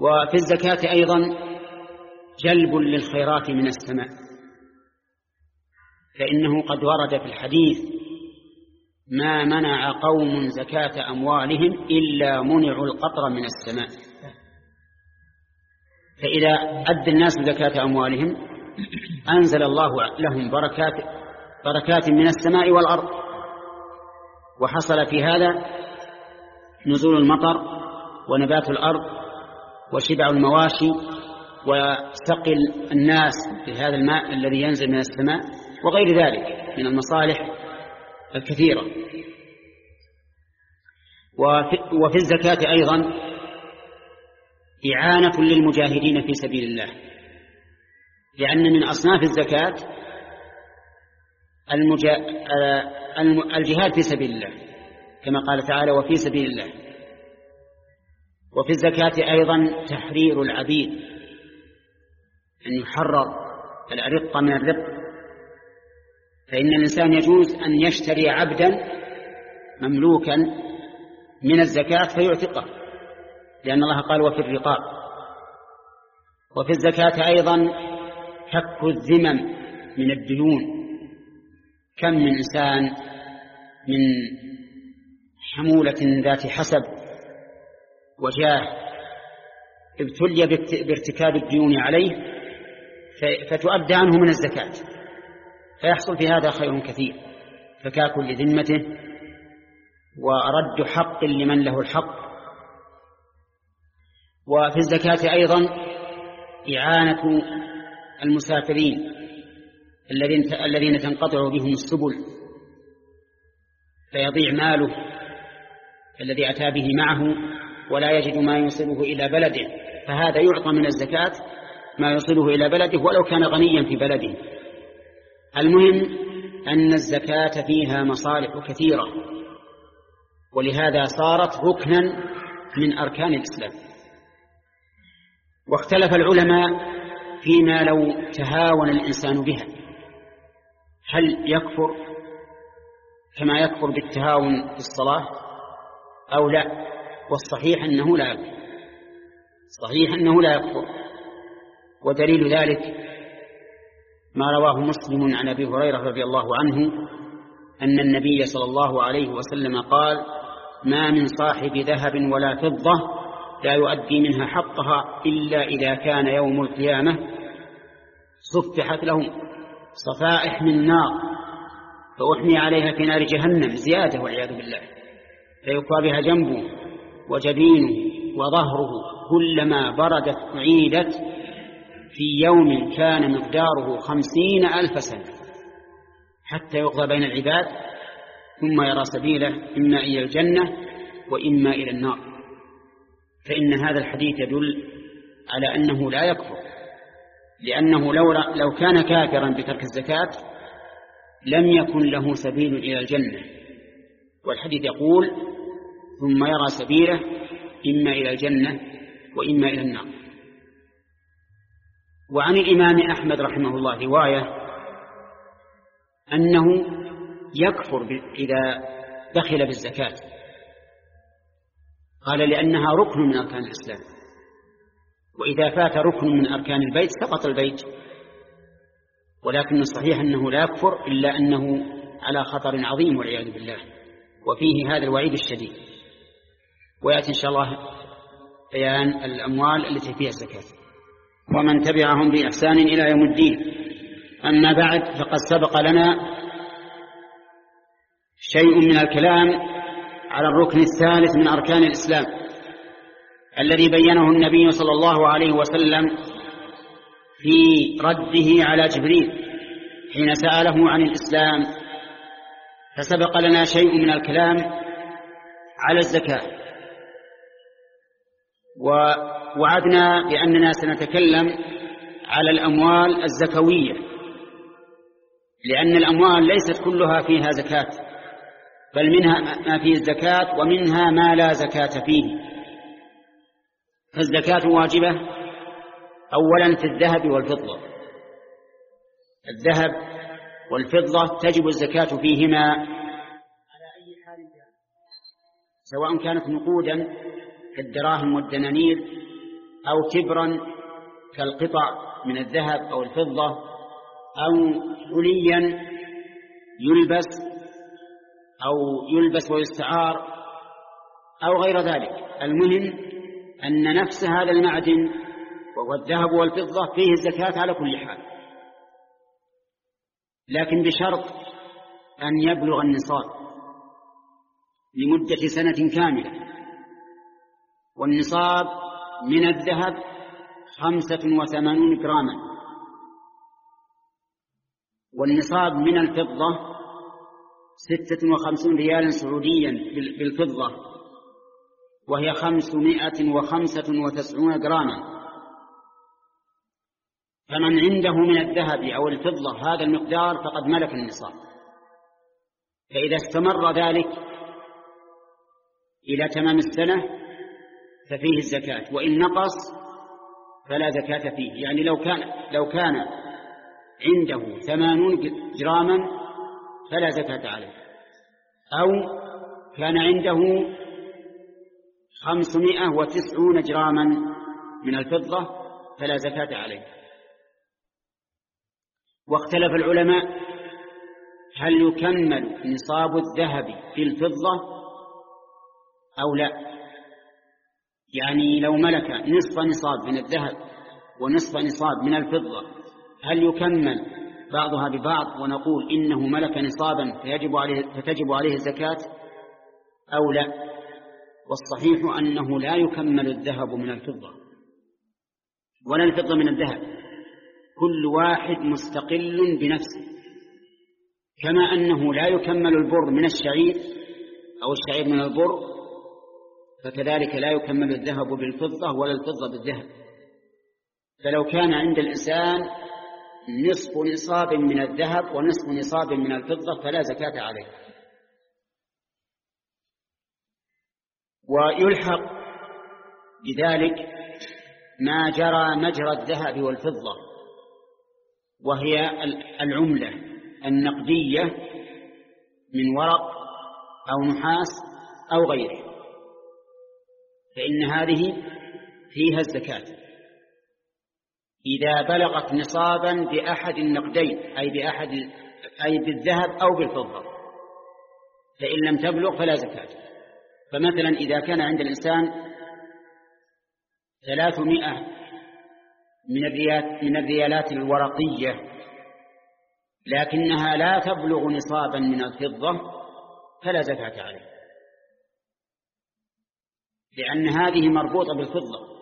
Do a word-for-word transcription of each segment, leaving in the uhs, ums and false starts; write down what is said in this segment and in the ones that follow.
وفي الزكاة أيضا جلب للخيرات من السماء، فإنه قد ورد في الحديث: ما منع قوم زكاة أموالهم إلا منعوا القطر من السماء. فإذا أدى الناس زكاة أموالهم أنزل الله لهم بركات بركات من السماء والأرض، وحصل في هذا نزول المطر ونبات الأرض وشبع المواشي وسقي الناس بهذا الماء الذي ينزل من السماء وغير ذلك من المصالح الكثيرة. وفي الزكاة أيضا إعانة للمجاهدين في سبيل الله، لأن من أصناف الزكاة المجا... الجهاد في سبيل الله كما قال تعالى: وفي سبيل الله. وفي الزكاة أيضا تحرير العبيد، أن يحرر الأرق من الرق، فإن الإنسان يجوز أن يشتري عبدا مملوكا من الزكاة فيعتقه، لأن الله قال: وفي الرقاب. وفي الزكاة أيضا فك الذمم من الديون، كم من إنسان من حمولة ذات حسب وجاه ابتلي بارتكاب الديون عليه فتؤدى عنه من الزكاة، فيحصل في هذا خير كثير: فكاك لذمته ورد حق لمن له الحق. وفي الزكاة أيضا إعانة المسافرين الذين تنقطع بهم السبل فيضيع ماله الذي أتى به معه ولا يجد ما يوصله إلى بلده، فهذا يعطى من الزكاة ما يوصله إلى بلده ولو كان غنيا في بلده. المهم أن الزكاة فيها مصالح كثيرة، ولهذا صارت ركنا من أركان الإسلام. واختلف العلماء فيما لو تهاون الإنسان بها، هل يكفر كما يكفر بالتهاون في الصلاة أو لا؟ والصحيح أنه لا يكفر، صحيح أنه لا يكفر. ودليل ذلك ما رواه مسلم عن أبي هريرة رضي الله عنه أن النبي صلى الله عليه وسلم قال: ما من صاحب ذهب ولا فضة لا يؤدي منها حقها إلا إذا كان يوم القيامة صفحت له صفائح من نار فأحمي عليها في نار جهنم زيادة والعياذ بالله، فيكوى بها جنبه وجبينه وظهره، كلما بردت أعيدت في يوم كان مقداره خمسين ألف سنة حتى يقضى بين العباد، ثم يرى سبيله إما إلى الجنة وإما إلى النار. فإن هذا الحديث يدل على أنه لا يكفر، لأنه لو, لو كان كافرا بترك الزكاة لم يكن له سبيل إلى الجنة، والحديث يقول: ثم يرى سبيله إما إلى الجنة وإما إلى النار. وعن الإمام أحمد رحمه الله رواية أنه يكفر إذا دخل بالزكاة، قال: لأنها ركن من أركان الإسلام، وإذا فات ركن من أركان البيت سقط البيت. ولكن الصحيح أنه لا يكفر إلا أنه على خطر عظيم والعياذ بالله، وفيه هذا الوعيد الشديد. ويأتي إن شاء الله بيان الأموال التي فيها الزكاة ومن تبعهم بإحسان إلى يوم الدين. أما بعد، فقد سبق لنا شيء من الكلام على الركن الثالث من أركان الإسلام الذي بينه النبي صلى الله عليه وسلم في رده على جبريل حين سأله عن الإسلام. فسبق لنا شيء من الكلام على الزكاة، ووعدنا بأننا سنتكلم على الأموال الزكوية، لأن الأموال ليست كلها فيها زكاة، بل منها ما فيه الزكاة ومنها ما لا زكاة فيه. فالزكاة واجبة أولا في الذهب والفضة، الذهب والفضة تجب الزكاة فيهما على أي حال كان، سواء كانت نقودا كالدراهم والدنانير أو تبرا كالقطع من الذهب أو الفضة، أو حليا يلبس أو يلبس ويستعار أو غير ذلك. المهم أن نفس هذا المعدن وهو الذهب والفضة فيه الزكاة على كل حال، لكن بشرط أن يبلغ النصاب لمدة سنة كاملة. والنصاب من الذهب خمسة وثمانون جراما، والنصاب من الفضة ستة وخمسون ريالا سعوديا بالفضة، وهي خمسمائة وخمسة وتسعون جراما. فمن عنده من الذهب أو الفضة هذا المقدار فقد ملك النصاب. فإذا استمر ذلك إلى تمام السنة ففيه الزكاة، وإن نقص فلا زكاة فيه. يعني لو كان لو كان عنده ثمانون جراما فلا زكاة عليه، أو كان عنده خمسمائة وتسعون جراما من الفضة فلا زكاة عليه. واختلف العلماء هل يكمل نصاب الذهب في الفضة أو لا. يعني لو ملك نصف نصاب من الذهب ونصف نصاب من الفضة هل يكمل بعضها ببعض ونقول إنه ملك نصابا فيجب عليه فتجب عليه الزكاة أو لا؟ والصحيح أنه لا يكمل الذهب من الفضة ولا الفضة من الذهب، كل واحد مستقل بنفسه، كما أنه لا يكمل البر من الشعير أو الشعير من البر، فكذلك لا يكمل الذهب بالفضة ولا الفضة بالذهب. فلو كان عند الإنسان نصف نصاب من الذهب ونصف نصاب من الفضة فلا زكاة عليه. ويلحق بذلك ما جرى مجرى الذهب والفضة، وهي العملة النقدية من ورق أو نحاس أو غيره، فإن هذه فيها الزكاة إذا بلغت نصابا بأحد النقدين، أي بأحد أي بالذهب أو بالفضة. فإن لم تبلغ فلا زكاة. فمثلا إذا كان عند الإنسان ثلاثمائة من الريالات من الريالات الورقية لكنها لا تبلغ نصابا من الفضة فلا زكاة عليه، لأن هذه مربوطة بالفضة.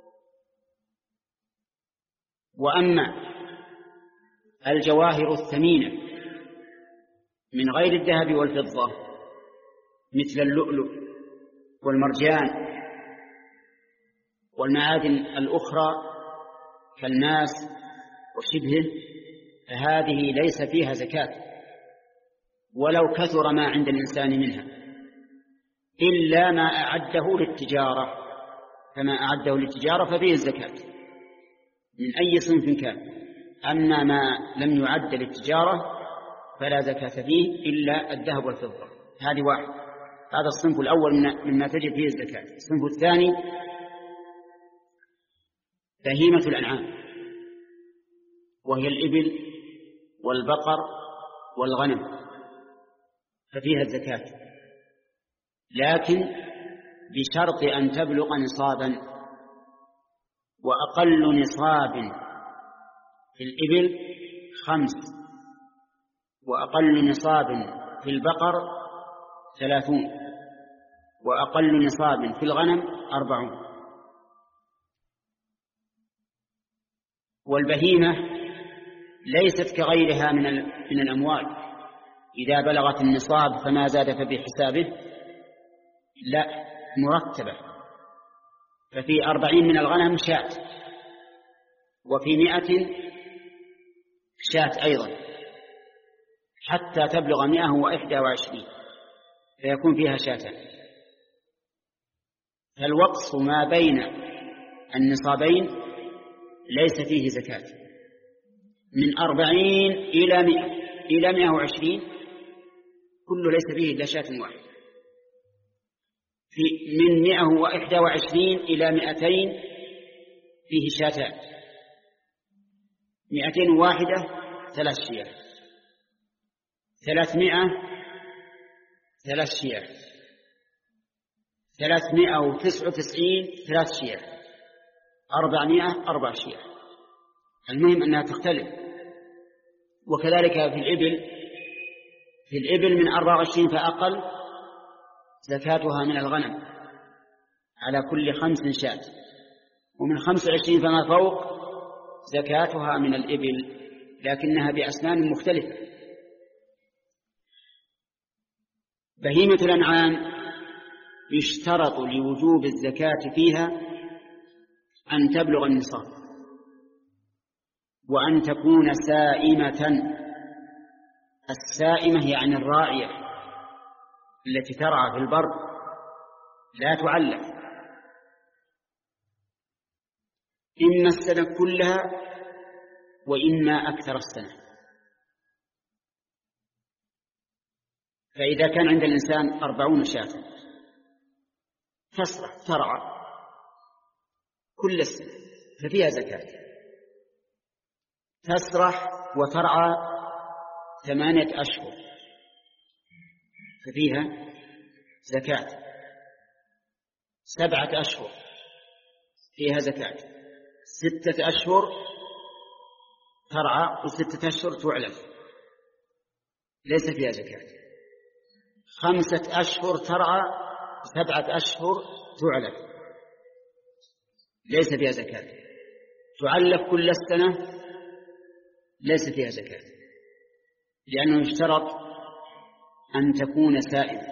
وأما الجواهر الثمينة من غير الذهب والفضة مثل اللؤلؤ والمرجان والمعادن الأخرى كالماس وشبهه، فهذه ليس فيها زكاة ولو كثر ما عند الإنسان منها، إلا ما أعده للتجارة، فما أعده للتجارة ففيه الزكاة من أي صنف كان. أما ما لم يعد للتجارة فلا زكاة فيه إلا الذهب والفضة. هذه واحد، هذا الصنف الأول مما تجب فيه الزكاة. الصنف الثاني بهيمة الأنعام، وهي الإبل والبقر والغنم، ففيها الزكاة، لكن بشرط أن تبلغ نصابا، وأقل نصاب في الإبل خمس، وأقل نصاب في البقر ثلاثون، وأقل نصاب في الغنم أربعون. والبهيمة ليست كغيرها من من الأموال، إذا بلغت النصاب فما زاد فبحسابه، لا، مرتبة. ففي أربعين من الغنم شاة، وفي مئة شاة أيضا، حتى تبلغ مئة وإحدى وعشرين فيكون فيها شاتان. فالوقص ما بين النصابين ليس فيه زكاة. من أربعين إلى مئة إلى مئة وعشرين كله ليس فيه إلا شاة واحد. في من مئة وإحدى وعشرين إلى مئتين فيه شاتان، مئتين واحدة ثلاث شياه، ثلاثمائة ثلاث شياه، ثلاثمائة وتسعة وتسعين ثلاث شياه، أربعمائة أربع شياه. المهم أنها تختلف. وكذلك في الإبل، في الإبل من أربعة وعشرين فأقل زكاتها من الغنم على كل خمس شاة، ومن خمس وعشرين فما فوق زكاتها من الإبل، لكنها بأسنان مختلفة. بهيمة الأنعام يشترط لوجوب الزكاة فيها أن تبلغ النصاب، وأن تكون سائمة. السائمة يعني الراعية التي ترعى في البر لا تعلف، إما السنة كلها وإما أكثر السنة. فإذا كان عند الإنسان أربعون شاة تسرح ترعى كل السنة ففيها زكاة. تسرح وترعى ثمانية أشهر ففيها زكاة. سبعة أشهر فيها زكاة. ستة أشهر ترعى وستة أشهر تعلف ليس فيها زكاة. خمسة أشهر ترعى وسبعة أشهر تعلف ليس فيها زكاة. تعلف كل السنة ليس فيها زكاة، لأنه يشترط أن تكون سائمة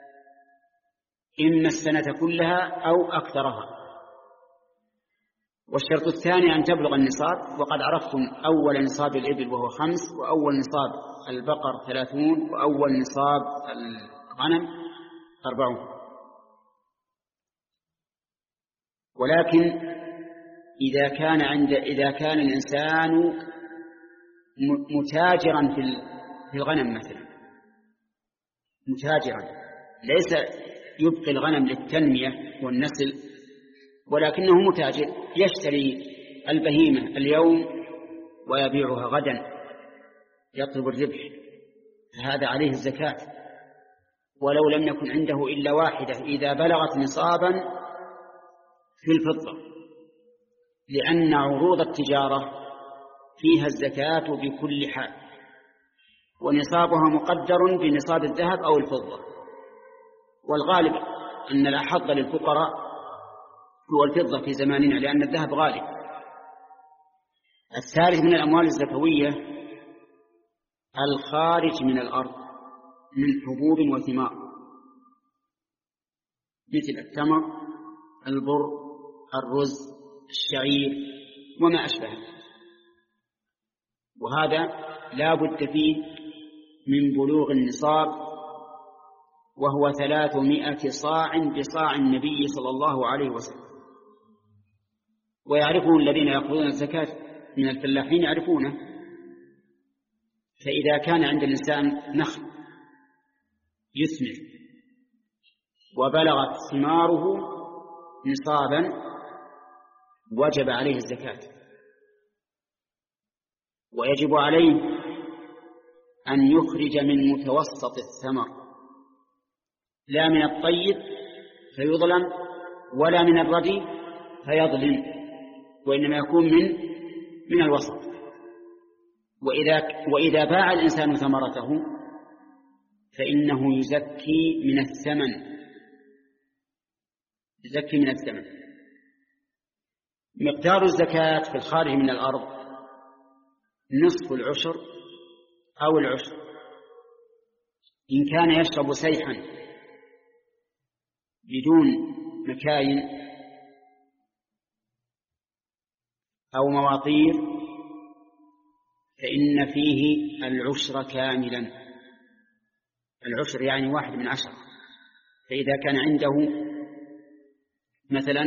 إما السنة كلها أو أكثرها. والشرط الثاني أن تبلغ النصاب، وقد عرفتم أول نصاب الإبل وهو خمس، وأول نصاب البقر ثلاثون، وأول نصاب الغنم أربعون. ولكن إذا كان عند إذا كان الإنسان متاجرا في الغنم مثلا، متاجرا ليس يبقي الغنم للتنمية والنسل، ولكنه متاجر يشتري البهيمة اليوم ويبيعها غدا يطلب الربح، فهذا عليه الزكاة. ولو لم يكن عنده إلا واحدة إذا بلغت نصابا في الفضة، لأن عروض التجارة فيها الزكاة بكل حال، ونصابها مقدر بنصاب الذهب أو الفضة. والغالب أن الأحظ للفقراء هو الفضة في زماننا، لأن الذهب غالي. الثالث من الأموال الزكوية الخارج من الأرض من حبوب وثمار، مثل التمر، البر، الرز، الشعير وما أشبهه، وهذا لا بد فيه من بلوغ النصاب، وهو ثلاثمائة صاع بصاع النبي صلى الله عليه وسلم. ويعرفه الذين يأخذون الزكاة من الفلاحين يعرفونه. فإذا كان عند الإنسان نخل يثمر وبلغت ثماره نصابا وجب عليه الزكاة، ويجب عليه أن يخرج من متوسط الثمر، لا من الطيب فيظلم ولا من الردي فيظلم، وإنما يكون من من الوسط. وإذا وإذا باع الإنسان ثمرته فإنه يزكي من الثمن، يزكي من الثمن. مقدار الزكاة في الخارج من الأرض نصف العشر أو العشر، إن كان يشرب سيحا بدون مكاين أو مواطير فإن فيه العشر كاملا. العشر يعني واحد من عشرة. فإذا كان عنده مثلا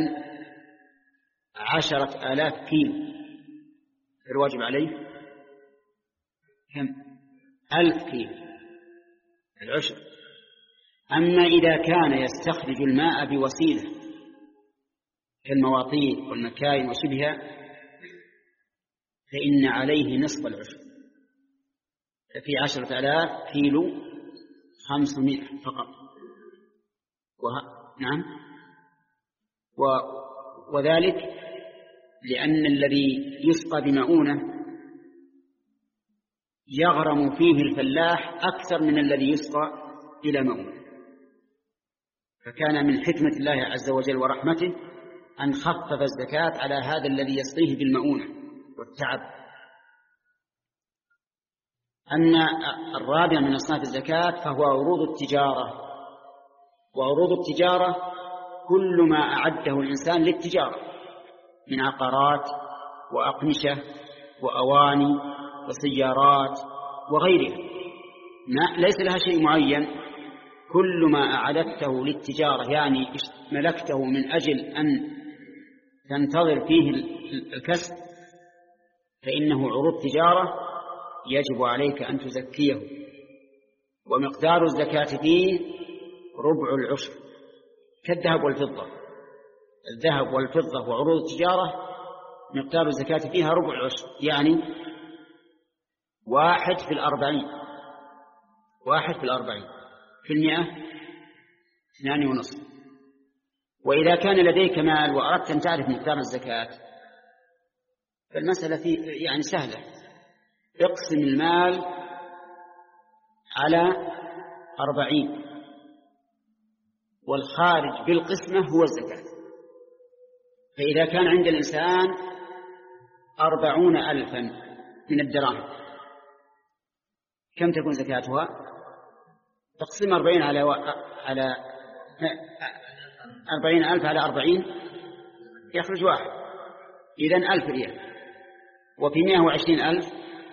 عشرة آلاف كيلو الواجب عليه كم؟ ألف كيلو العشر. أما إذا كان يستخرج الماء بوسيلة كالمواطين والمكاين وشبهها فإن عليه نصف العشر، في عشرة آلاف كيلو خمسمائة فقط. وه... نعم و... وذلك لأن الذي يسقى بمؤونة يغرم فيه الفلاح أكثر من الذي يسقى إلى مؤونة، فكان من حكمة الله عز وجل ورحمته أن خفف الزكاة على هذا الذي يسقيه بالمؤونة والتعب. أن الرابع من أصناف الزكاة فهو عروض التجارة، وعروض التجارة كل ما أعده الإنسان للتجارة من عقارات وأقمشة وأواني وسيارات وغيرها، ليس لها شيء معين، كل ما أعددته للتجارة يعني ملكته من أجل أن تنتظر فيه الكسب فإنه عروض تجارة يجب عليك أن تزكيه، ومقدار الزكاة فيه ربع العشر كالذهب والفضة. الذهب والفضة وعروض التجارة مقدار الزكاة فيها ربع العشر، يعني واحد في الأربعين، واحد في الأربعين في المئة اثنان ونصف. وإذا كان لديك مال وأردت أن تعرف مقدار الزكاة فالمسألة فيه يعني سهلة، اقسم المال على أربعين والخارج بالقسمة هو الزكاة. فإذا كان عند الإنسان أربعون ألفا من الدراهم كم تكون زكاتها؟ تقسم أربعين على و... على أربعين ألف على أربعين يخرج واحد، إذن ألف ريال، وفي مئة وعشرين ألف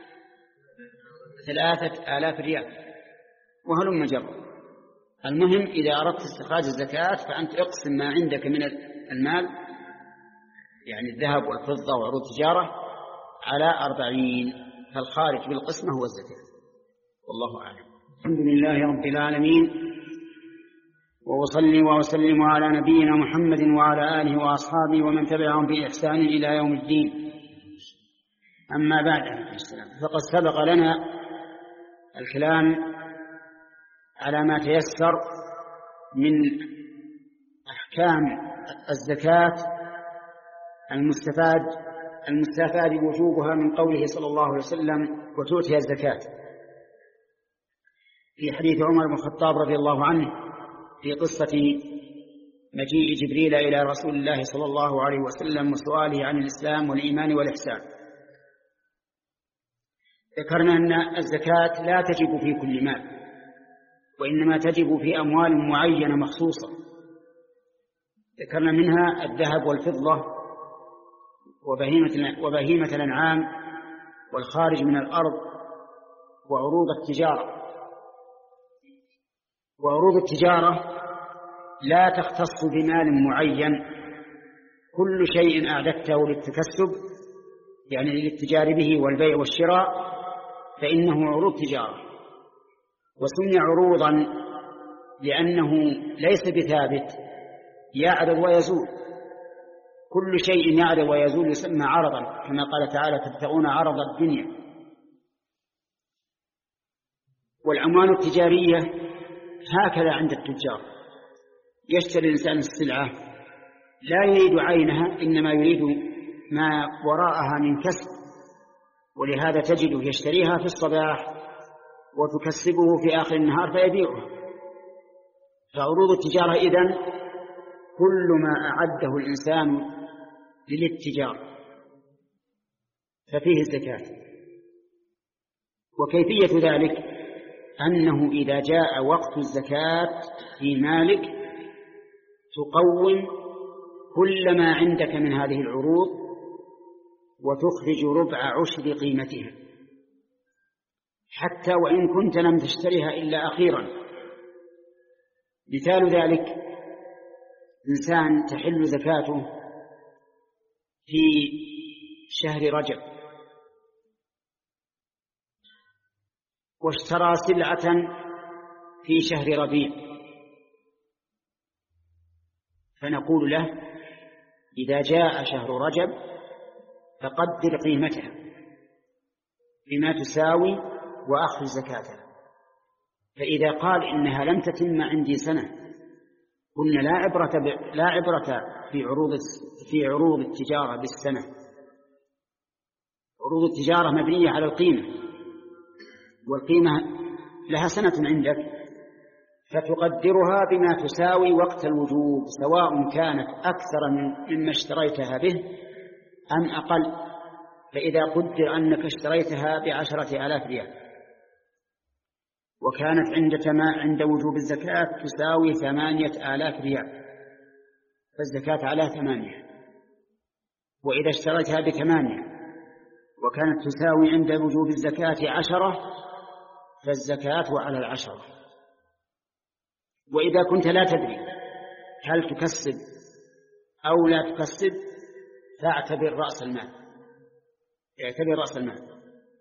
ثلاثة آلاف ريال، وهلم جر. المهم إذا أردت استخراج الزكاة فأنت اقسم ما عندك من المال يعني الذهب والفضة وعروض التجارة على أربعين، فالخارج بالقسمة هو الزكاة. والله أعلم. الحمد لله رب العالمين، وأصلي وأسلم على نبينا محمد وعلى آله وأصحابه ومن تبعهم بإحسان إلى يوم الدين. أما بعد، فقد سبق لنا الكلام على ما تيسر من أحكام الزكاة المستفاد المستفاد وجوبها من قوله صلى الله عليه وسلم وتؤتي الزكاة، في حديث عمر بن الخطاب رضي الله عنه في قصة مجيء جبريل إلى رسول الله صلى الله عليه وسلم وسؤاله عن الإسلام والإيمان والإحسان. ذكرنا أن الزكاة لا تجب في كل مال، وإنما تجب في أموال معينة مخصوصة. ذكرنا منها الذهب والفضة وبهيمة, وبهيمة الأنعام والخارج من الأرض وعروض التجارة. وعروض التجارة لا تختص بمال معين، كل شيء أعددته للتكسب يعني للتجار به والبيع والشراء فإنه عروض تجارة. وسمي عروضا لأنه ليس بثابت، يعرض ويزول، كل شيء يعرض ويزول يسمى عرضا، كما قال تعالى تبتغون عرض الدنيا. والأموال التجارية هكذا عند التجار، يشتري الإنسان السلعة لا يريد عينها إنما يريد ما وراءها من كسب، ولهذا تجده يشتريها في الصباح وتكسبه في آخر النهار فيبيعها. فعروض التجارة إذن كل ما أعده الإنسان للاتجار ففيه الزكاة. وكيفية ذلك أنه إذا جاء وقت الزكاة في مالك تقوم كل ما عندك من هذه العروض وتخرج ربع عشر قيمتها، حتى وإن كنت لم تشتريها إلا أخيرا. مثال ذلك إنسان تحل زكاته في شهر رجب واشترى سلعة في شهر ربيع، فنقول له إذا جاء شهر رجب فقدر قيمتها بما تساوي وأخذ زكاتها. فإذا قال إنها لم تتم عندي سنة قلنا لا عبرة ب... لا عبرة في عروض في عروض التجارة بالسنة. عروض التجارة مبنية على القيمة، والقيمة لها سنة عندك فتقدرها بما تساوي وقت الوجوب، سواء كانت أكثر من مما اشتريتها به أم أقل. فإذا قدر أنك اشتريتها بعشرة آلاف ريال وكانت عند عند وجوب الزكاة تساوي ثمانية آلاف ريال فالزكاة على ثمانية. وإذا اشتريتها بثمانية وكانت تساوي عند وجوب الزكاة عشرة فالزكاة على العشرة. وإذا كنت لا تدري هل تكسب أو لا تكسب فاعتبر رأس المال، اعتبر رأس المال.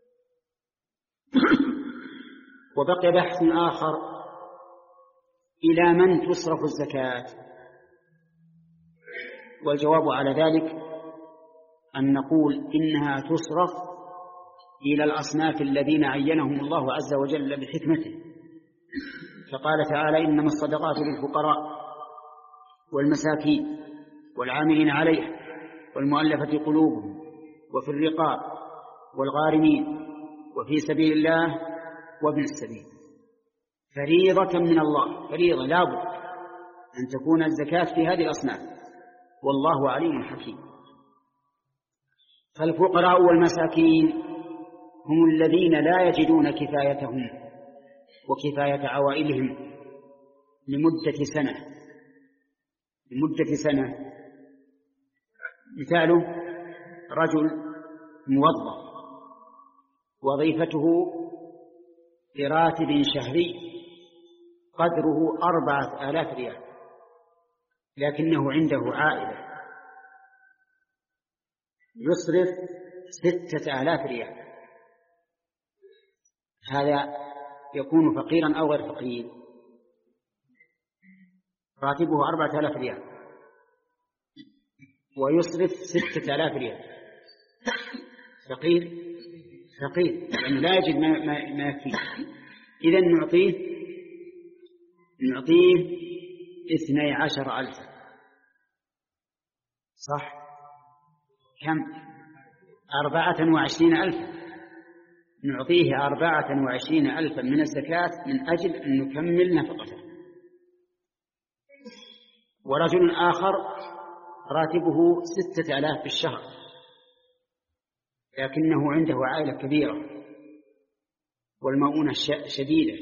وبقي بحث آخر: إلى من تصرف الزكاة؟ والجواب على ذلك أن نقول إنها تصرف إلى الأصناف الذين عينهم الله عز وجل بحكمته. فقال تعالى: إنما الصدقات للفقراء والمساكين والعاملين عليها والمؤلفة قلوبهم وفي الرقاب والغارمين وفي سبيل الله وابن السبيل. فريضة من الله، فريضة لابد أن تكون الزكاة في هذه الأصناف، والله عليم حكيم. فالفقراء والمساكين هم الذين لا يجدون كفايتهم وكفاية عوائلهم لمدة سنة لمدة سنة مثاله: رجل موظف وظيفته براتب شهري قدره أربعة آلاف ريال، لكنه عنده عائلة يصرف ستة آلاف ريال، هذا يكون فقيرا أو غير فقير؟ راتبه أربعة آلاف ريال ويصرف ستة آلاف ريال، فقير فقير يعني لا يجد ما, ما, ما يكفيه. إذن نعطيه نعطيه اثني عشر ألفا، صح؟ كم؟ أربعة وعشرين ألفا. نعطيه أربعة وعشرين ألفا من الزكاة من أجل أن نكمل نفقته. ورجل آخر راتبه ستة آلاف في الشهر لكنه عنده عائلة كبيرة والمؤونة شديدة،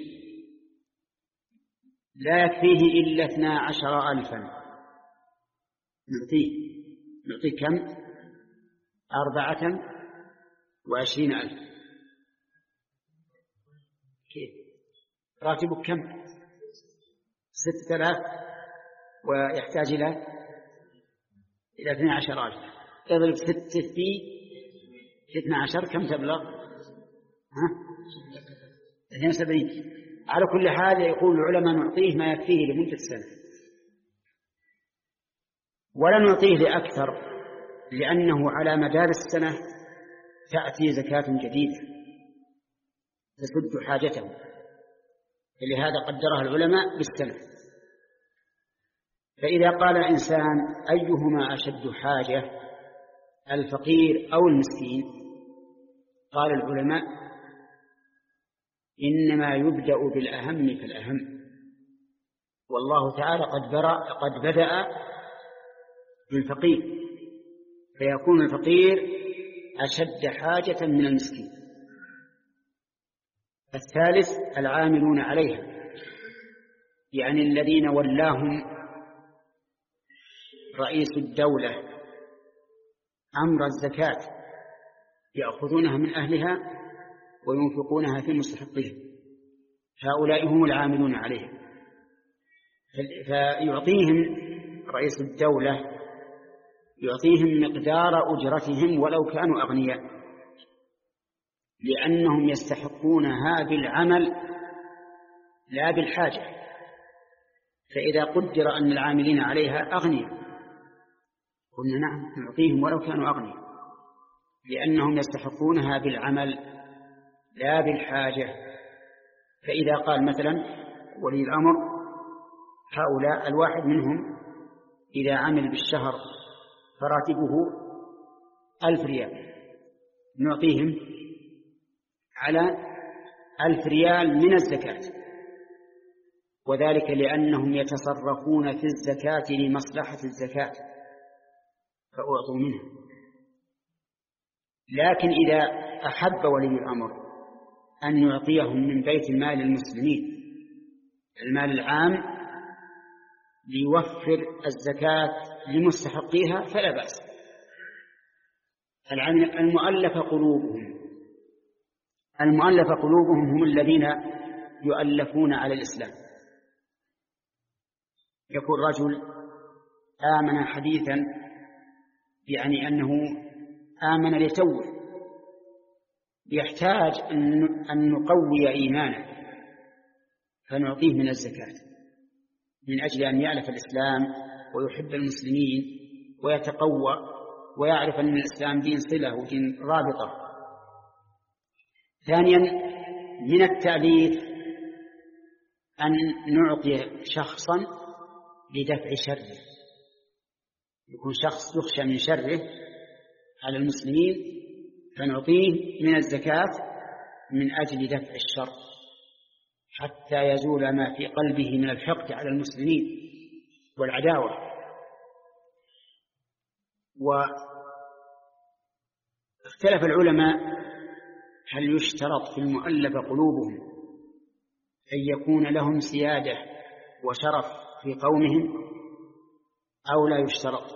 لا يكفيه إلا اثنا عشر ألفا. نعطيه نعطيه كم؟ أربعة وعشرين ألف. كيف؟ راتبك كم؟ ستة آلاف ويحتاج إلى إلى اثني عشر ألف. اضرب ستة في اثني عشر كم تبلغ؟ ها؟ اثنين وسبعين. على كل حال يقول العلماء نعطيه ما يكفيه لمدة سنة، ولا نعطيه لأكثر، لأنه على مدار السنة تأتي زكاة جديدة تسد حاجته، لهذا قدرها العلماء بالسنة. فإذا قال الإنسان أيهما أشد حاجة، الفقير أو المسكين؟ قال العلماء إنما يبدأ بالأهم فالأهم، والله تعالى قد برأ قد بدأ بالفقير، فيكون الفقير أشد حاجة من المسكين. الثالث العاملون عليها، يعني الذين ولاهم رئيس الدولة أمر الزكاة يأخذونها من أهلها وينفقونها في مستحقهم، هؤلاء هم العاملون عليها. فيعطيهم رئيس الدولة يعطيهم مقدار أجرتهم ولو كانوا أغنياء، لأنهم يستحقونها بالعمل لا بالحاجة. فإذا قدر أن العاملين عليها أغنياء قلنا نعم نعطيهم ولو كانوا أغنياء، لأنهم يستحقونها بالعمل لا بالحاجة. فإذا قال مثلا ولي الأمر هؤلاء الواحد منهم إذا عمل بالشهر فراتبه ألف ريال، نعطيهم على ألف ريال من الزكاة، وذلك لأنهم يتصرفون في الزكاة لمصلحة الزكاة فأعطوا منها. لكن إذا أحب ولي الأمر أن يعطيهم من بيت المال المسلمين المال العام ليوفر الزكاة لمستحقيها فلا بأس. المؤلف قلوبهم المؤلف قلوبهم هم الذين يؤلفون على الإسلام. يكون رجل آمن حديثا، يعني أنه آمن لتوه، يحتاج أن نقوي إيمانه فنعطيه من الزكاة من أجل أن يألف الإسلام ويحب المسلمين ويتقوى ويعرف أن الإسلام دين صلة ودين رابطة. ثانيا من التأليف أن نعطي شخصا لدفع شره، يكون شخص يخشى من شره على المسلمين فنعطيه من الزكاة من أجل دفع الشر حتى يزول ما في قلبه من الحقد على المسلمين والعداوة. واختلف العلماء هل يشترط في المؤلف قلوبهم أن يكون لهم سيادة وشرف في قومهم أو لا يشترط؟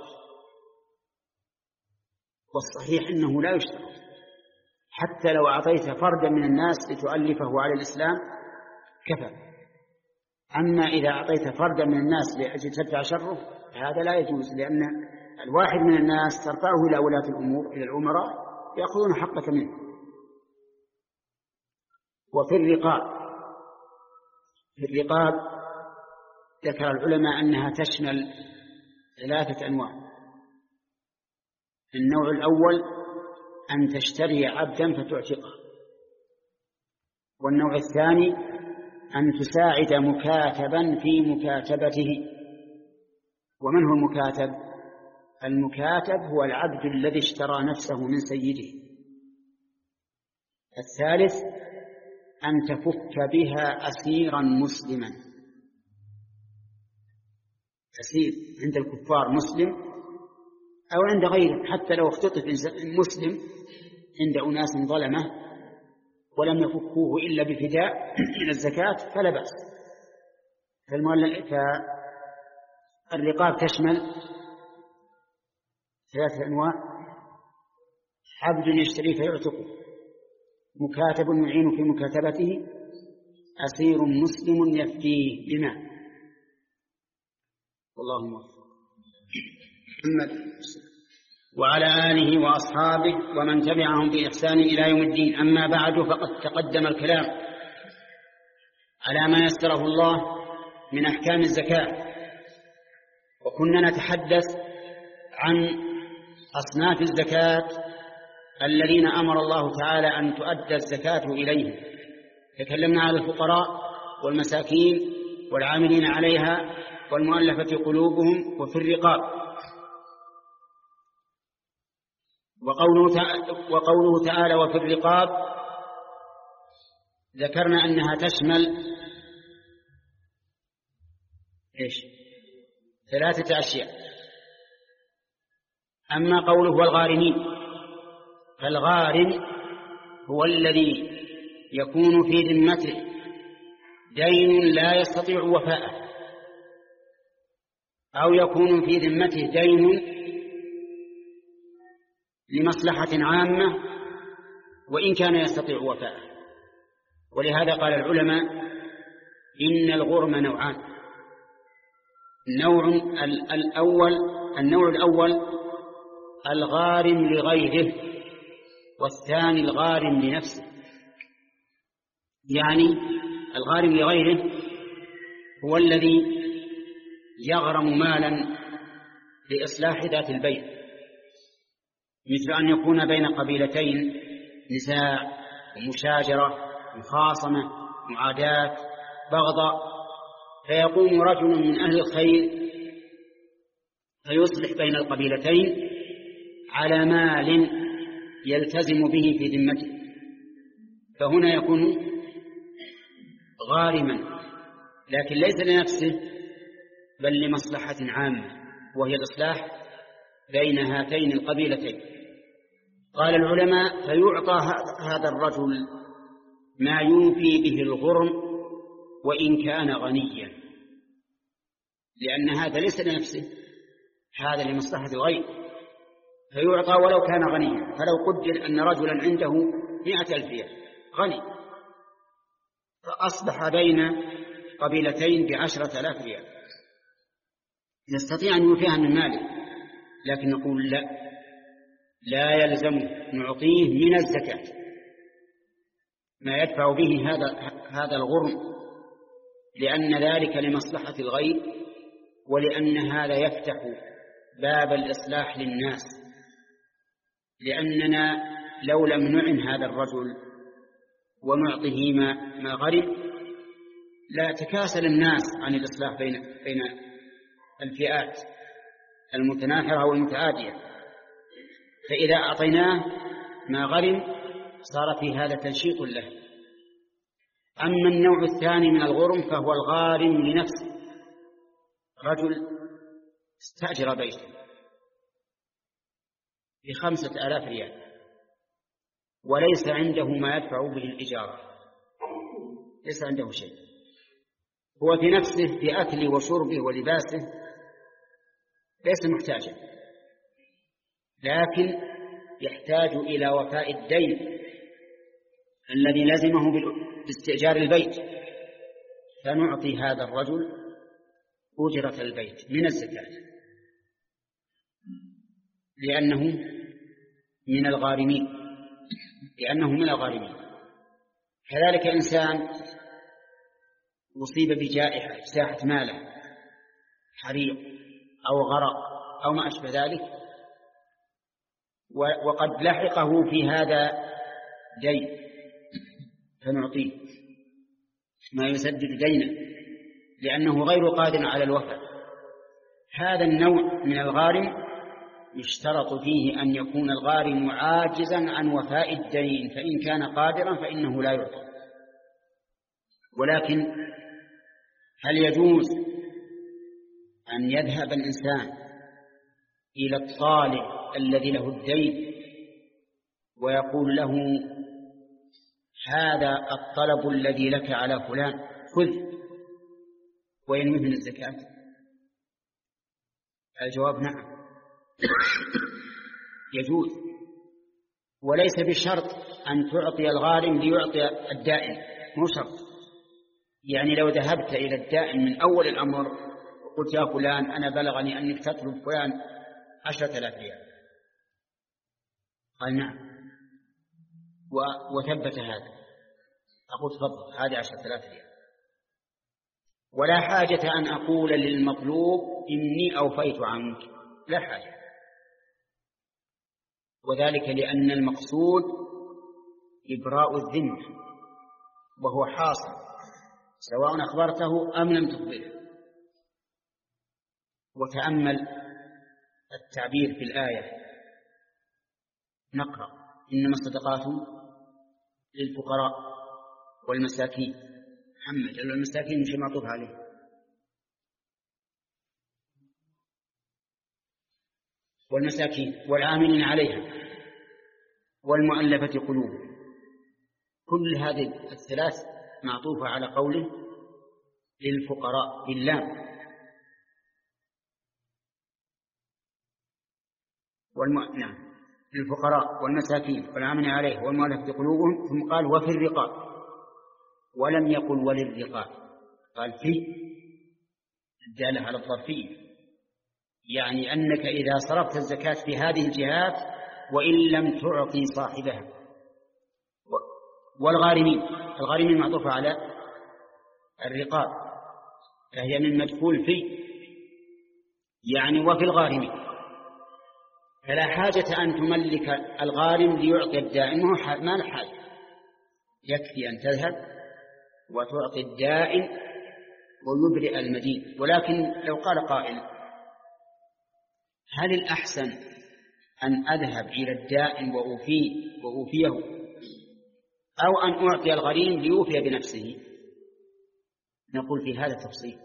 والصحيح أنه لا يشترط، حتى لو أعطيت فردا من الناس لتؤلفه على الإسلام كفى. أما إذا أعطيت فردا من الناس لأجل تدفع شره هذا لا يجوز، لأن الواحد من الناس ترفعه إلى ولاة الأمور إلى الأمراء يأخذون حقك منه. وفي الرقاب في الرقاب ذكر العلماء أنها تشمل ثلاثة أنواع. النوع الأول أن تشتري عبدا فتعتقه، والنوع الثاني أن تساعد مكاتبا في مكاتبته. ومن هو المكاتب؟ المكاتب هو العبد الذي اشترى نفسه من سيده. الثالث أن تفك بها أسيرا مسلما، أسير عند الكفار مسلم أو عند غيرهم، حتى لو اختطف مسلم عند أناس ظلمه ولم يفكوه إلا بفداء من الزكاة فلا بأس. فالرقاب تشمل ثلاثة أنواع: عبد يشتري فيعتقه، مكاتب يعين في مكاتبته، أسير مسلم يفديه بما. والله موفق. محمد وعلى آله وأصحابه ومن تبعهم بإحسان إلى يوم الدين. أما بعد، فقد تقدم الكلام على ما يسره الله من أحكام الزكاة، وكنا نتحدث عن أصناف الزكاة الذين أمر الله تعالى أن تؤدى الزكاة إليهم. تكلمنا على الفقراء والمساكين والعاملين عليها والمؤلفة قلوبهم وفي الرقاب. وقوله تعالى وفي الرقاب ذكرنا أنها تشمل إيش؟ ثلاثة أشياء. أما قوله والغارمين، فالغارم هو الذي يكون في ذمته دين لا يستطيع وفاءه، أو يكون في ذمته دين لمصلحة عامة وإن كان يستطيع وفاءه. ولهذا قال العلماء إن الغرم نوعان: النوع الأول النوع الأول الغارم لغيره، والثاني الغارم لنفسه. يعني الغارم لغيره هو الذي يغرم مالا لإصلاح ذات البين، مثل أن يكون بين قبيلتين نزاع ومشاجرة مخاصمة معاداة بغضاء، فيقوم رجل من أهل الخير فيصلح بين القبيلتين على مال يلتزم به في ذمته، فهنا يكون غارما، لكن ليس لنفسه بل لمصلحة عامة وهي الإصلاح بين هاتين القبيلتين. قال العلماء: فيعطى هذا الرجل ما يوفي به الغرم وإن كان غنيا، لأن هذا ليس لنفسه، هذا لمصلحة الغير، فيعطى ولو كان غنيا. فلو قدر أن رجلا عنده مئة ألف ريال غني، فأصبح بين قبيلتين بعشرة آلاف ريال، يستطيع أن يوفيها من ماله، لكن نقول لا، لا يلزم نعطيه من الزكاة ما يدفع به هذا هذا الغرم، لأن ذلك لمصلحة الغير، ولأن هذا يفتح باب الإصلاح للناس، لأننا لو لم نعن هذا الرجل ونعطيه ما, ما غرم لا تكاسل الناس عن الإصلاح بين, بين الفئات المتناحرة والمتعادية، فإذا أعطيناه ما غرم صار في هذا تنشيط له. أما النوع الثاني من الغرم فهو الغارم لنفسه، رجل استأجر بيته بخمسة آلاف ريال وليس عنده ما يدفع به الإجارة، ليس عنده شيء، هو في نفسه في أكله وشربه ولباسه ليس محتاجا، لكن يحتاج إلى وفاء الدين الذي لزمه باستئجار البيت، فنعطي هذا الرجل أجرة البيت من الزكاة لأنه من الغارمين لأنه من الغارمين. كذلك إنسان أصيب بجائحة اجتاحت ماله، حريق أو غرق أو ما أشبه ذلك، وقد لحقه في هذا دين، فنعطيه ما يسدد دينه لأنه غير قادر على الوفاء. هذا النوع من الغارم يشترط فيه أن يكون الغارم عاجزا عن وفاء الدين، فإن كان قادرا فإنه لا يعطى. ولكن هل يجوز أن يذهب الإنسان إلى الطالب الذي له الدين ويقول له: هذا الطلب الذي لك على فلان خذ، وينويه من الزكاة؟ الجواب: نعم، يجوز، وليس بشرط أن تعطي الغارم ليعطي الدائن، مو شرط. يعني لو ذهبت إلى الدائن من أول الأمر وقلت: يا فلان أنا بلغني أنك تطلب فلان عشرة آلاف ريال، قال: نعم، وثبت هذا، أقول: تفضل، هذه عشرة آلاف ريال، ولا حاجة أن أقول للمطلوب إني أوفيت عنك، لا حاجة، وذلك لأن المقصود إبراء الذمة، وهو حاصل سواء أخبرته أم لم تخبره. وتأمل التعبير في الآية، نقرأ: إنما الصدقات للفقراء والمساكين. محمد، المساكين مش معطوف عليه، والمساكين والعاملين عليها والمؤلفة قلوبهم، كل هذه الثلاث معطوفة على قوله للفقراء باللام، والم... نعم، للفقراء والمساكين والعاملين عليه والمؤلفة قلوبهم، ثم قال: وفي الرقاب، ولم يقل وللرقاب، قال في الدالة على الظرفية، يعني أنك إذا صرفت الزكاة في هذه الجهات وإن لم تعطي صاحبها. والغارمين، الغارمين معطوفة على الرقاب، فهي من مدخول في، يعني وفي الغارمين، فلا حاجة أن تملك الغارم ليعطي الدائن، ما له حاجة، يكفي أن تذهب وتعطي الدائن ويبرئ المدين. ولكن لو قال قائل هل الأحسن أن أذهب إلى الدائن وأوفيه وأوفيه أو أن أعطي الغريم ليوفي بنفسه؟ نقول في هذا تفصيل.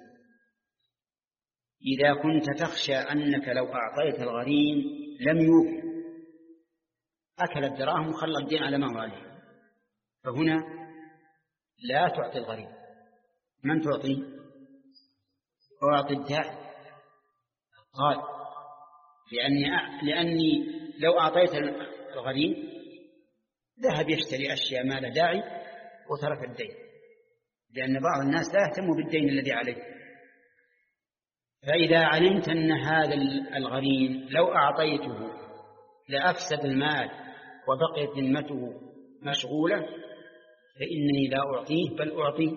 إذا كنت تخشى أنك لو أعطيت الغريم لم يوفي أكل الدراهم وخلى الدين على ما هو عليه، فهنا لا تعطي الغريم. من تعطي؟ أعطي الدائن. قال لأني, لأني لو أعطيت الغريم ذهب يشتري أشياء ما لا داعي وترك الدين، لأن بعض الناس لا يهتم بالدين الذي عليه. فإذا علمت أن هذا الغريم لو أعطيته لأفسد المال وبقيت ذمته مشغولة فإنني لا أعطيه، بل أعطي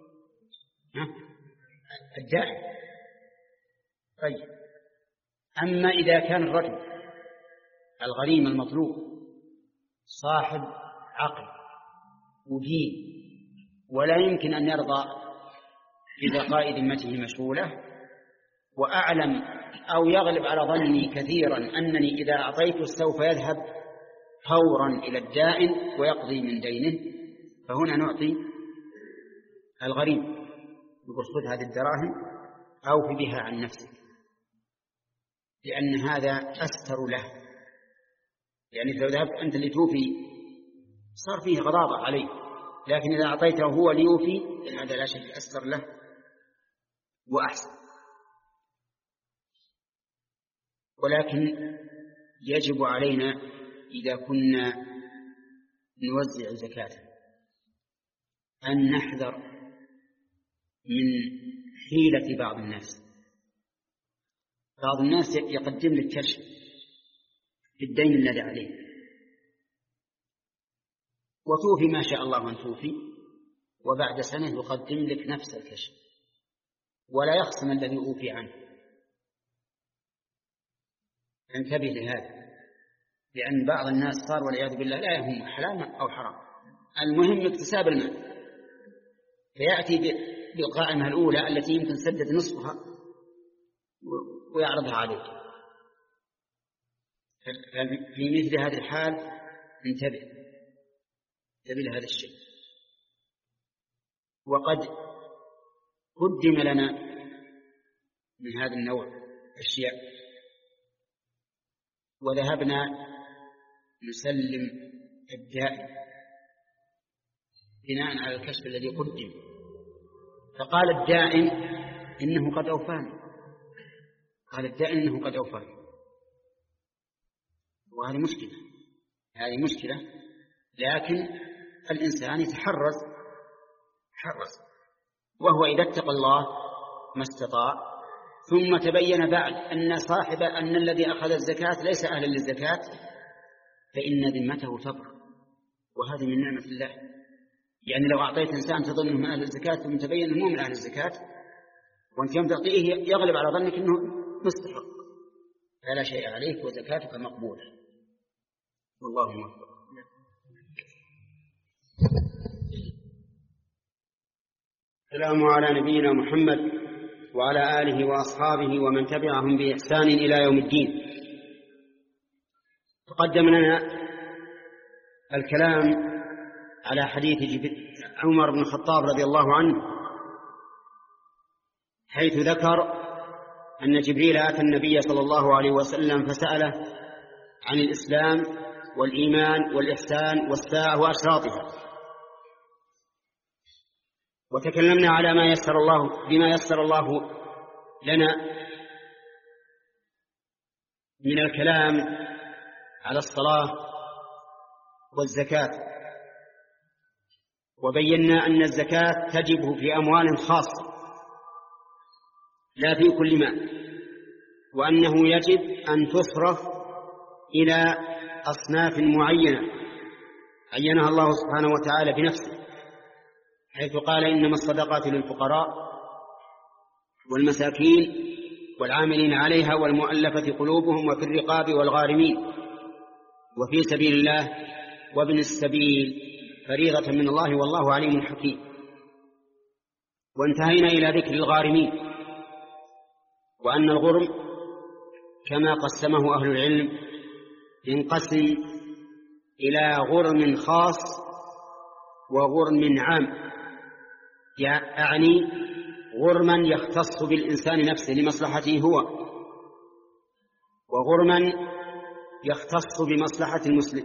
الدائن. طيب، أما إذا كان الرجل الغريم المطلوب صاحب عقل ودين ولا يمكن أن يرضى ببقاء ذمته مشغولة، وأعلم أو يغلب على ظني كثيرا أنني إذا أعطيته سوف يذهب فورا إلى الدائن ويقضي من دينه، فهنا نعطي الغريم، يقول خذ هذه الدراهم أوف بها عن نفسك، لأن هذا أستر له. يعني لو ذهبت أنت لتوفي صار فيه غضاضة عليه، لكن إذا أعطيته هو ليوفي هذا لا شك أستر له وأحسن. ولكن يجب علينا إذا كنا نوزع زكاة أن نحذر من حيلة بعض الناس. بعض الناس يقدم لك كشف في الدين الذي عليه وتوفي ما شاء الله أن توفي، وبعد سنة يقدم لك نفس الكشف ولا يخصم الذي أوفي عنه. انتبه لهذا، لأن بعض الناس صار والعياذ بالله لا يهم حلال أو حرام، المهم اكتساب المال، فيأتي بالقائمة الأولى التي يمكن سدد نصفها ويعرضها عليك. في مثل هذه الحال انتبه انتبه لهذا الشيء. وقد قدم لنا من هذا النوع أشياء وذهبنا نسلم الدائن بناء على الكشف الذي قدم، فقال الدائن إنه قد أوفاني، قال الدائن إنه قد أوفاني، وهذه مشكلة، هذه مشكلة. لكن الإنسان يتحرز حرز وهو إذا اتقى الله ما استطاع، ثم تبين بعد أن صاحب أن الذي أخذ الزكاة ليس أهلا للزكاة فإن ذمته تبرأ، وهذه من نعمة الله. يعني لو أعطيت إنسان تظن من أهل الزكاة ثم تبين أنه من أهل الزكاة وأنت يوم تعطيه يغلب على ظنك أنه مستحق، فلا شيء عليك وزكاتك مقبولة، والله موفق. السلام على نبينا محمد وعلى آله وأصحابه ومن تبعهم بإحسان إلى يوم الدين. تقدم لنا الكلام على حديث عمر بن الخطاب رضي الله عنه، حيث ذكر أن جبريل أتى النبي صلى الله عليه وسلم فسأله عن الإسلام والإيمان والإحسان والساعة وأشراطها، وتكلمنا على ما يسر الله بما يسر الله لنا من الكلام على الصلاة والزكاة، وبينا أن الزكاة تجب في أموال خاصة لا في كل مال، وأنه يجب أن تصرف إلى أصناف معينة عينها الله سبحانه وتعالى بنفسه، حيث قال إنما الصدقات للفقراء والمساكين والعاملين عليها والمؤلفة قلوبهم وفي الرقاب والغارمين وفي سبيل الله وابن السبيل فريضة من الله والله عليم حكيم. وانتهينا إلى ذكر الغارمين، وأن الغرم كما قسمه أهل العلم ينقسم إلى غرم خاص وغرم عام، يعني غرما يختص بالإنسان نفسه لمصلحته هو، وغرما يختص بمصلحة المسلم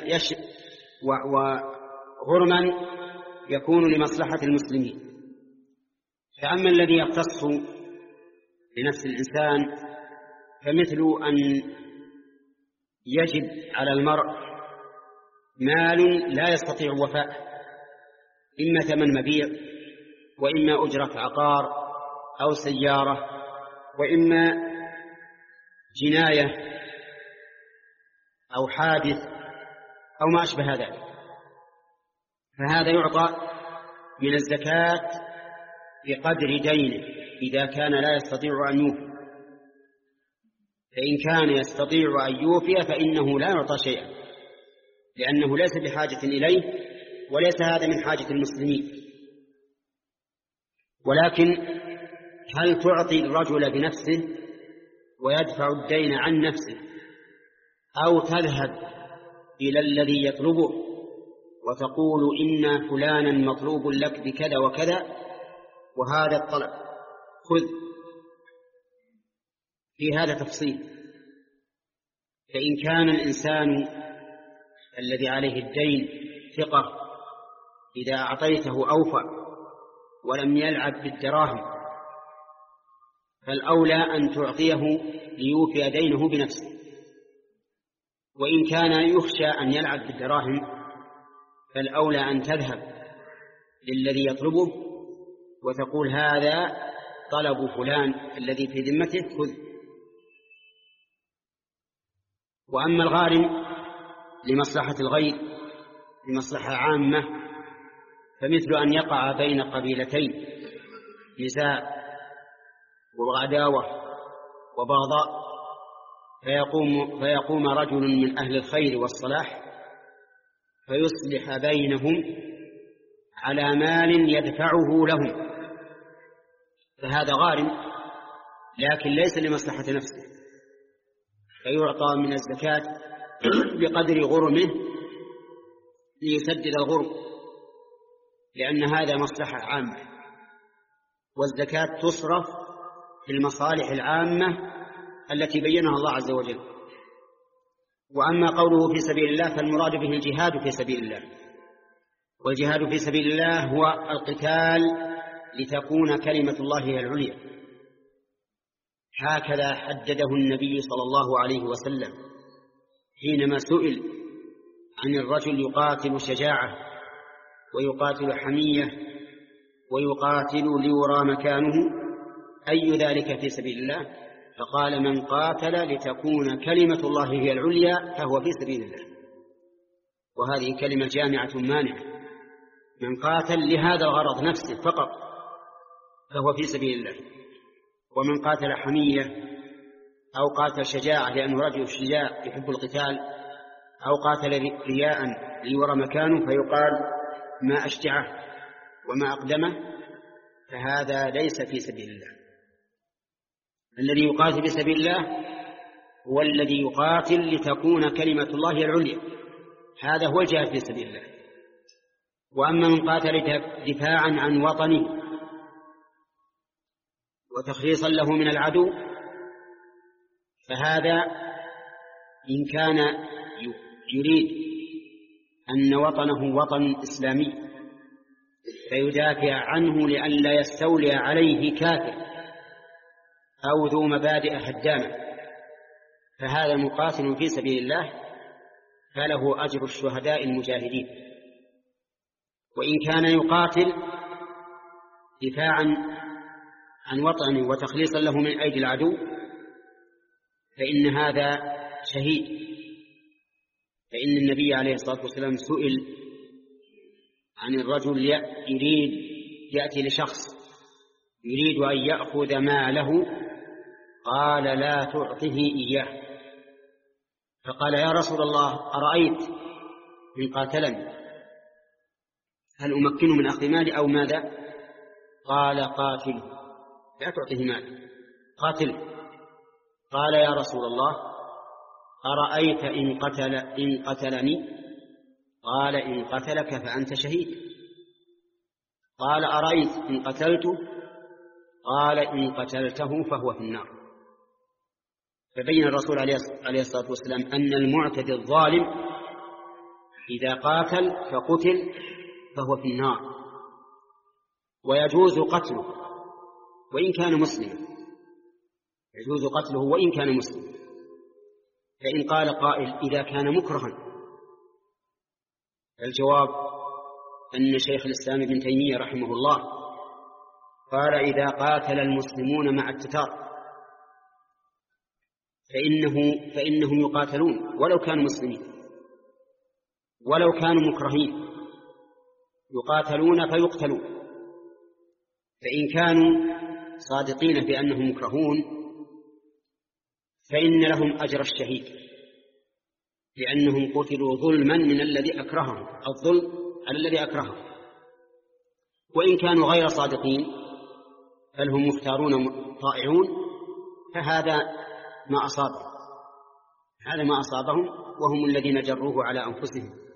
وغرما يكون لمصلحة المسلمين. فأما الذي يختص بنفس الإنسان فمثل أن يجب على المرء مال لا يستطيع وفاءه، إما ثمن مبيع وإما أجرة عقار أو سيارة وإما جناية أو حادث أو ما أشبه ذلك، فهذا يعطى من الزكاة بقدر دينه إذا كان لا يستطيع أن يوفي. فإن كان يستطيع أن يوفي فإنه لا يعطى شيئا، لأنه ليس بحاجة إليه وليس هذا من حاجة المسلمين. ولكن هل تعطي الرجل بنفسه ويدفع الدين عن نفسه، أو تذهب إلى الذي يطلبه وتقول إن فلانا مطلوب لك بكذا وكذا وهذا الطلب خذ؟ في هذا تفصيل. فإن كان الإنسان الذي عليه الدين ثقة إذا أعطيته أوفى ولم يلعب بالدراهم، فالأولى أن تعطيه ليوفي دينه بنفسه. وإن كان يخشى أن يلعب بالدراهم فالأولى أن تذهب للذي يطلبه وتقول هذا طلب فلان الذي في ذمته خذ. وأما الغارم لمصلحة الغير لمصلحة عامة فمثل أن يقع بين قبيلتين نزاع وعداوة وبغضاء، فيقوم, فيقوم رجل من أهل الخير والصلاح فيصلح بينهم على مال يدفعه لهم، فهذا غارم لكن ليس لمصلحة نفسه، فيعطى من الزكاة بقدر غرمه ليسدد الغرم، لأن هذا مصلحة عامة، والزكاة تصرف في المصالح العامة التي بينها الله عز وجل. وأما قوله في سبيل الله فالمراد به الجهاد في سبيل الله، والجهاد في سبيل الله هو القتال لتكون كلمة الله هي العليا، هكذا حدده النبي صلى الله عليه وسلم حينما سئل عن الرجل يقاتل شجاعة ويقاتل حمية ويقاتل ليرى مكانه أي ذلك في سبيل الله، فقال من قاتل لتكون كلمة الله هي العليا فهو في سبيل الله. وهذه كلمة جامعة مانعة، من قاتل لهذا الغرض نفسه فقط فهو في سبيل الله، ومن قاتل حمية أو قاتل شجاعة لأنه رجل شجاع يحب القتال، أو قاتل رياء ليرى مكانه فيقال ما أشجعه وما أقدمه، فهذا ليس في سبيل الله. الذي يقاتل في سبيل الله هو الذي يقاتل لتكون كلمة الله العليا، هذا هو الجهاد في سبيل الله. وأما من قاتل دفاعا عن وطنه وتخليصا له من العدو فهذا إن كان يريد أن وطنه وطن إسلامي فيدافع عنه لئلا يستولي عليه كافر أو ذو مبادئ هدامة، فهذا مقاتل في سبيل الله فله أجر الشهداء المجاهدين. وإن كان يقاتل دفاعا عن وطنه وتخليصا له من أيدي العدو فإن هذا شهيد، فإن النبي عليه الصلاة والسلام سئل عن الرجل يريد يأتي لشخص يريد أن يأخذ ماله قال لا تعطه إياه. فقال يا رسول الله أرأيت إن قاتلني هل أمكنه من أخذ مالي أو ماذا؟ قال قاتله، لا تعطه مالي، قاتله. قال يا رسول الله أرأيت إن قتل إن قتلني؟ قال إن قتلك فأنت شهيد. قال أرأيت إن قتلته؟ قال إن قتلته فهو في النار. فبين الرسول عليه الصلاة والسلام أن المعتدي الظالم إذا قاتل فقتل فهو في النار، ويجوز قتله وإن كان مسلما، يجوز قتله وإن كان مسلما. فإن قال قائل إذا كان مكرها، الجواب أن شيخ الإسلام ابن تيمية رحمه الله قال إذا قاتل المسلمون مع التتار فإنه فإنهم يقاتلون ولو كانوا مسلمين، ولو كانوا مكرهين يقاتلون فيقتلون. فإن كانوا صادقين بأنهم مكرهون فإن لهم أجر الشهيد، لأنهم قتلوا ظلما من الذي أكرههم، الظلم على الذي أكرههم. وإن كانوا غير صادقين فلهم مختارون طائعون، فهذا ما أصابهم، هذا ما أصابهم وهم الذين جروه على أنفسهم.